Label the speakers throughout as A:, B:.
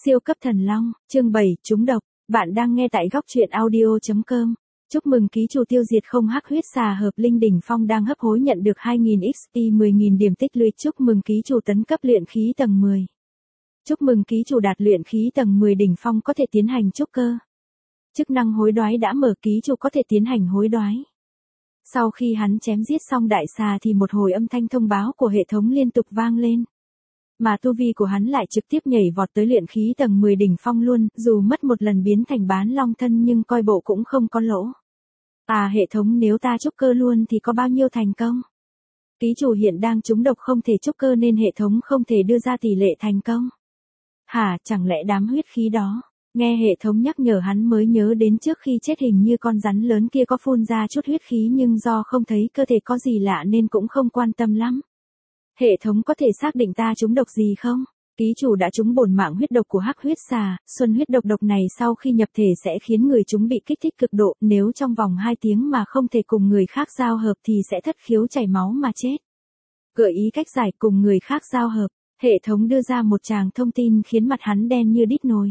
A: Siêu cấp thần long, chương 7, trúng độc. Bạn đang nghe tại góc truyện audio.com. Chúc mừng ký chủ tiêu diệt không hắc huyết xà hợp linh đỉnh phong đang hấp hối nhận được 2.000 XP 10.000 điểm tích lũy. Chúc mừng ký chủ tấn cấp luyện khí tầng 10. Chúc mừng ký chủ đạt luyện khí tầng 10 đỉnh phong có thể tiến hành trúc cơ. Chức năng hối đoái đã mở, ký chủ có thể tiến hành hối đoái. Sau khi hắn chém giết xong đại xà thì một hồi âm thanh thông báo của hệ thống liên tục vang lên. Mà tu vi của hắn lại trực tiếp nhảy vọt tới luyện khí tầng 10 đỉnh phong luôn, dù mất một lần biến thành bán long thân nhưng coi bộ cũng không có lỗ. Hệ thống, nếu ta trúc cơ luôn thì có bao nhiêu thành công? Ký chủ hiện đang trúng độc không thể trúc cơ nên hệ thống không thể đưa ra tỷ lệ thành công. Chẳng lẽ đám huyết khí đó? Nghe hệ thống nhắc nhở hắn mới nhớ đến trước khi chết hình như con rắn lớn kia có phun ra chút huyết khí nhưng do không thấy cơ thể có gì lạ nên cũng không quan tâm lắm. Hệ thống có thể xác định ta trúng độc gì không? Ký chủ đã trúng bổn mạng huyết độc của hắc huyết xà. Xuân huyết độc này sau khi nhập thể sẽ khiến người chúng bị kích thích cực độ, nếu trong vòng 2 tiếng mà không thể cùng người khác giao hợp thì sẽ thất khiếu chảy máu mà chết. Gợi ý cách giải cùng người khác giao hợp. Hệ thống đưa ra một tràng thông tin khiến mặt hắn đen như đít nồi.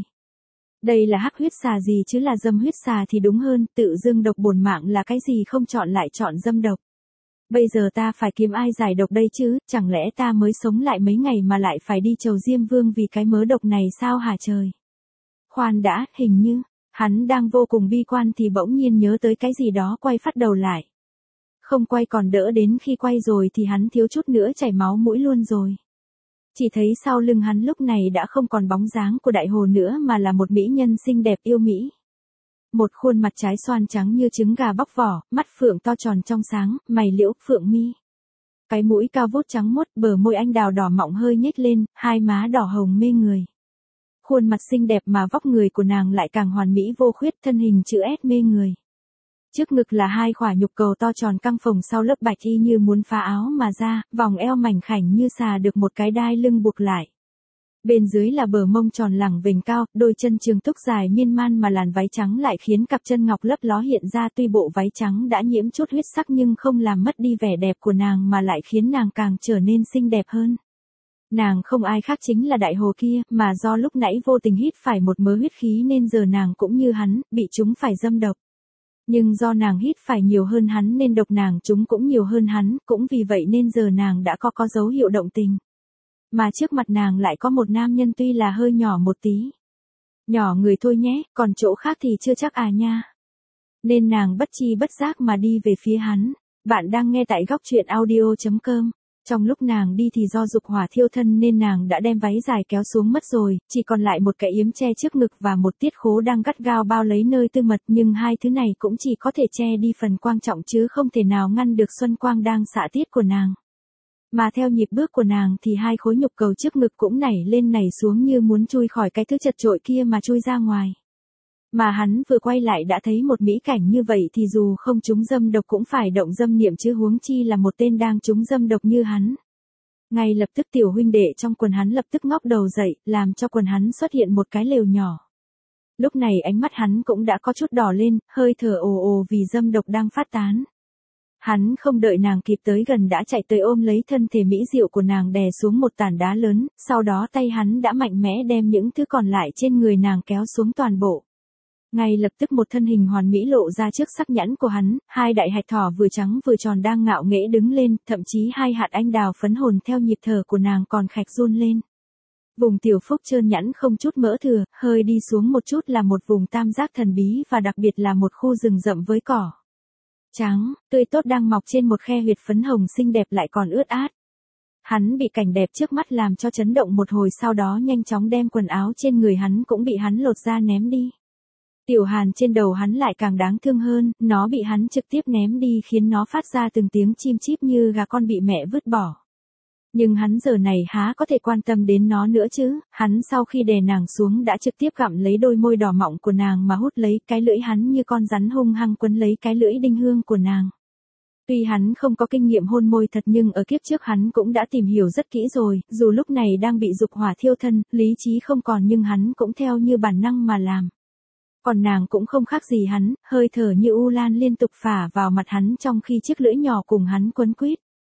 A: Đây là hắc huyết xà gì chứ là dâm huyết xà thì đúng hơn, tự dưng độc bổn mạng là cái gì không chọn lại chọn dâm độc. Bây giờ ta phải kiếm ai giải độc đây chứ, chẳng lẽ ta mới sống lại mấy ngày mà lại phải đi chầu Diêm Vương vì cái mớ độc này sao hả trời? Khoan đã, hình như, hắn đang vô cùng bi quan thì bỗng nhiên nhớ tới cái gì đó quay phát đầu lại. Không quay còn đỡ, đến khi quay rồi thì hắn thiếu chút nữa chảy máu mũi luôn rồi. Chỉ thấy sau lưng hắn lúc này đã không còn bóng dáng của đại hồ nữa mà là một mỹ nhân xinh đẹp yêu mỹ. Một khuôn mặt trái xoan trắng như trứng gà bóc vỏ, mắt phượng to tròn trong sáng, mày liễu, phượng mi. Cái mũi cao vút trắng muốt, bờ môi anh đào đỏ mọng hơi nhếch lên, hai má đỏ hồng mê người. Khuôn mặt xinh đẹp mà vóc người của nàng lại càng hoàn mỹ vô khuyết, thân hình chữ S mê người. Trước ngực là hai khỏa nhục cầu to tròn căng phồng sau lớp bạch y như muốn phá áo mà ra, vòng eo mảnh khảnh như xà được một cái đai lưng buộc lại. Bên dưới là bờ mông tròn lẳng vềnh cao, đôi chân trường túc dài miên man mà làn váy trắng lại khiến cặp chân ngọc lấp ló hiện ra, tuy bộ váy trắng đã nhiễm chút huyết sắc nhưng không làm mất đi vẻ đẹp của nàng mà lại khiến nàng càng trở nên xinh đẹp hơn. Nàng không ai khác chính là đại hồ kia, mà do lúc nãy vô tình hít phải một mớ huyết khí nên giờ nàng cũng như hắn, bị chúng phải dâm độc. Nhưng do nàng hít phải nhiều hơn hắn nên độc nàng chúng cũng nhiều hơn hắn, cũng vì vậy nên giờ nàng đã có dấu hiệu động tình. Mà trước mặt nàng lại có một nam nhân tuy là hơi nhỏ một tí. Nhỏ người thôi nhé, còn chỗ khác thì chưa chắc nha. Nên nàng bất chi bất giác mà đi về phía hắn. Bạn đang nghe tại góc truyện audio.com. Trong lúc nàng đi thì do dục hỏa thiêu thân nên nàng đã đem váy dài kéo xuống mất rồi, chỉ còn lại một cái yếm che trước ngực và một tiết khố đang gắt gao bao lấy nơi tư mật, nhưng hai thứ này cũng chỉ có thể che đi phần quan trọng chứ không thể nào ngăn được xuân quang đang xạ tiết của nàng. Mà theo nhịp bước của nàng thì hai khối nhục cầu trước ngực cũng nảy lên nảy xuống như muốn chui khỏi cái thứ chật chội kia mà chui ra ngoài. Mà hắn vừa quay lại đã thấy một mỹ cảnh như vậy thì dù không trúng dâm độc cũng phải động dâm niệm chứ huống chi là một tên đang trúng dâm độc như hắn. Ngay lập tức tiểu huynh đệ trong quần hắn lập tức ngóc đầu dậy, làm cho quần hắn xuất hiện một cái lều nhỏ. Lúc này ánh mắt hắn cũng đã có chút đỏ lên, hơi thở ồ ồ vì dâm độc đang phát tán. Hắn không đợi nàng kịp tới gần đã chạy tới ôm lấy thân thể mỹ diệu của nàng đè xuống một tảng đá lớn, sau đó tay hắn đã mạnh mẽ đem những thứ còn lại trên người nàng kéo xuống toàn bộ. Ngay lập tức một thân hình hoàn mỹ lộ ra trước sắc nhãn của hắn, hai đại hạch thỏ vừa trắng vừa tròn đang ngạo nghễ đứng lên, thậm chí hai hạt anh đào phấn hồn theo nhịp thở của nàng còn khạch run lên. Vùng tiểu phúc trơn nhẵn không chút mỡ thừa, hơi đi xuống một chút là một vùng tam giác thần bí và đặc biệt là một khu rừng rậm với cỏ trắng, tươi tốt đang mọc trên một khe huyệt phấn hồng xinh đẹp lại còn ướt át. Hắn bị cảnh đẹp trước mắt làm cho chấn động một hồi, sau đó nhanh chóng đem quần áo trên người hắn cũng bị hắn lột ra ném đi. Tiểu hàn trên đầu hắn lại càng đáng thương hơn, nó bị hắn trực tiếp ném đi khiến nó phát ra từng tiếng chim chíp như gà con bị mẹ vứt bỏ. Nhưng hắn giờ này há có thể quan tâm đến nó nữa chứ, hắn sau khi đè nàng xuống đã trực tiếp gặm lấy đôi môi đỏ mọng của nàng mà hút lấy, cái lưỡi hắn như con rắn hung hăng quấn lấy cái lưỡi đinh hương của nàng. Tuy hắn không có kinh nghiệm hôn môi thật nhưng ở kiếp trước hắn cũng đã tìm hiểu rất kỹ rồi, dù lúc này đang bị dục hỏa thiêu thân, lý trí không còn nhưng hắn cũng theo như bản năng mà làm. Còn nàng cũng không khác gì hắn, hơi thở như u lan liên tục phả vào mặt hắn trong khi chiếc lưỡi nhỏ cùng hắn quấn quýt.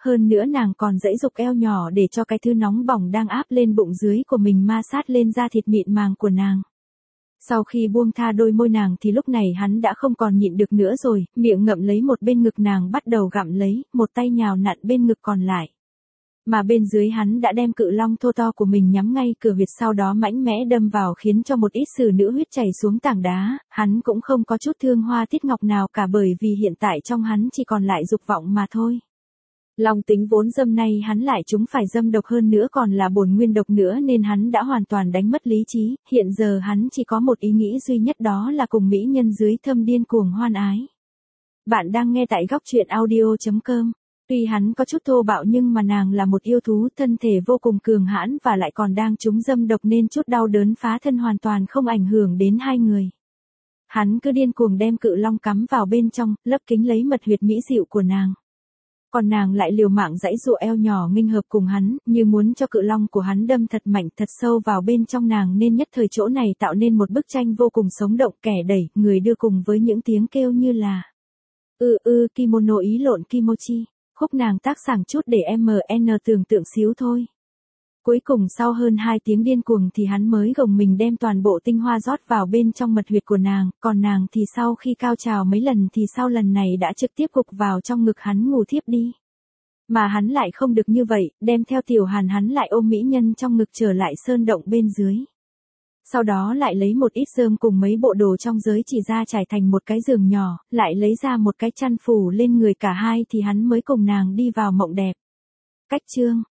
A: hơn nữa nàng còn giãy giục eo nhỏ để cho cái thứ nóng bỏng đang áp lên bụng dưới của mình ma sát lên da thịt mịn màng của nàng. Sau khi buông tha đôi môi nàng thì lúc này hắn đã không còn nhịn được nữa rồi, miệng ngậm lấy một bên ngực nàng bắt đầu gặm lấy, một tay nhào nặn bên ngực còn lại. Mà bên dưới hắn đã đem cự long thô to của mình nhắm ngay cửa huyệt, sau đó mãnh mẽ đâm vào khiến cho một ít sử nữ huyết chảy xuống tảng đá, hắn cũng không có chút thương hoa tiết ngọc nào cả bởi vì hiện tại trong hắn chỉ còn lại dục vọng mà thôi. Long tính vốn dâm nay hắn lại chúng phải dâm độc hơn nữa còn là bổn nguyên độc nữa nên hắn đã hoàn toàn đánh mất lý trí, hiện giờ hắn chỉ có một ý nghĩ duy nhất đó là cùng mỹ nhân dưới thâm điên cuồng hoan ái. Bạn đang nghe tại góc truyện audio.com. Tuy hắn có chút thô bạo nhưng mà nàng là một yêu thú thân thể vô cùng cường hãn và lại còn đang trúng dâm độc nên chút đau đớn phá thân hoàn toàn không ảnh hưởng đến hai người. Hắn cứ điên cuồng đem cự long cắm vào bên trong, lấp kính lấy mật huyệt mỹ dịu của nàng. Còn nàng lại liều mạng giãy giụa eo nhỏ nghênh hợp cùng hắn, như muốn cho cự long của hắn đâm thật mạnh thật sâu vào bên trong nàng nên nhất thời chỗ này tạo nên một bức tranh vô cùng sống động, kẻ đẩy, người đưa cùng với những tiếng kêu như là kimono ý lộn kimochi. Khúc nàng tác sảng chút để MN tưởng tượng xíu thôi. Cuối cùng sau hơn 2 tiếng điên cuồng thì hắn mới gồng mình đem toàn bộ tinh hoa rót vào bên trong mật huyệt của nàng, còn nàng thì sau khi cao trào mấy lần thì sau lần này đã trực tiếp gục vào trong ngực hắn ngủ thiếp đi. Mà hắn lại không được như vậy, đem theo Tiểu Hàn hắn lại ôm mỹ nhân trong ngực trở lại sơn động bên dưới. Sau đó lại lấy một ít rơm cùng mấy bộ đồ trong giới chỉ ra trải thành một cái giường nhỏ, lại lấy ra một cái chăn phủ lên người cả hai thì hắn mới cùng nàng đi vào mộng đẹp. Cách chương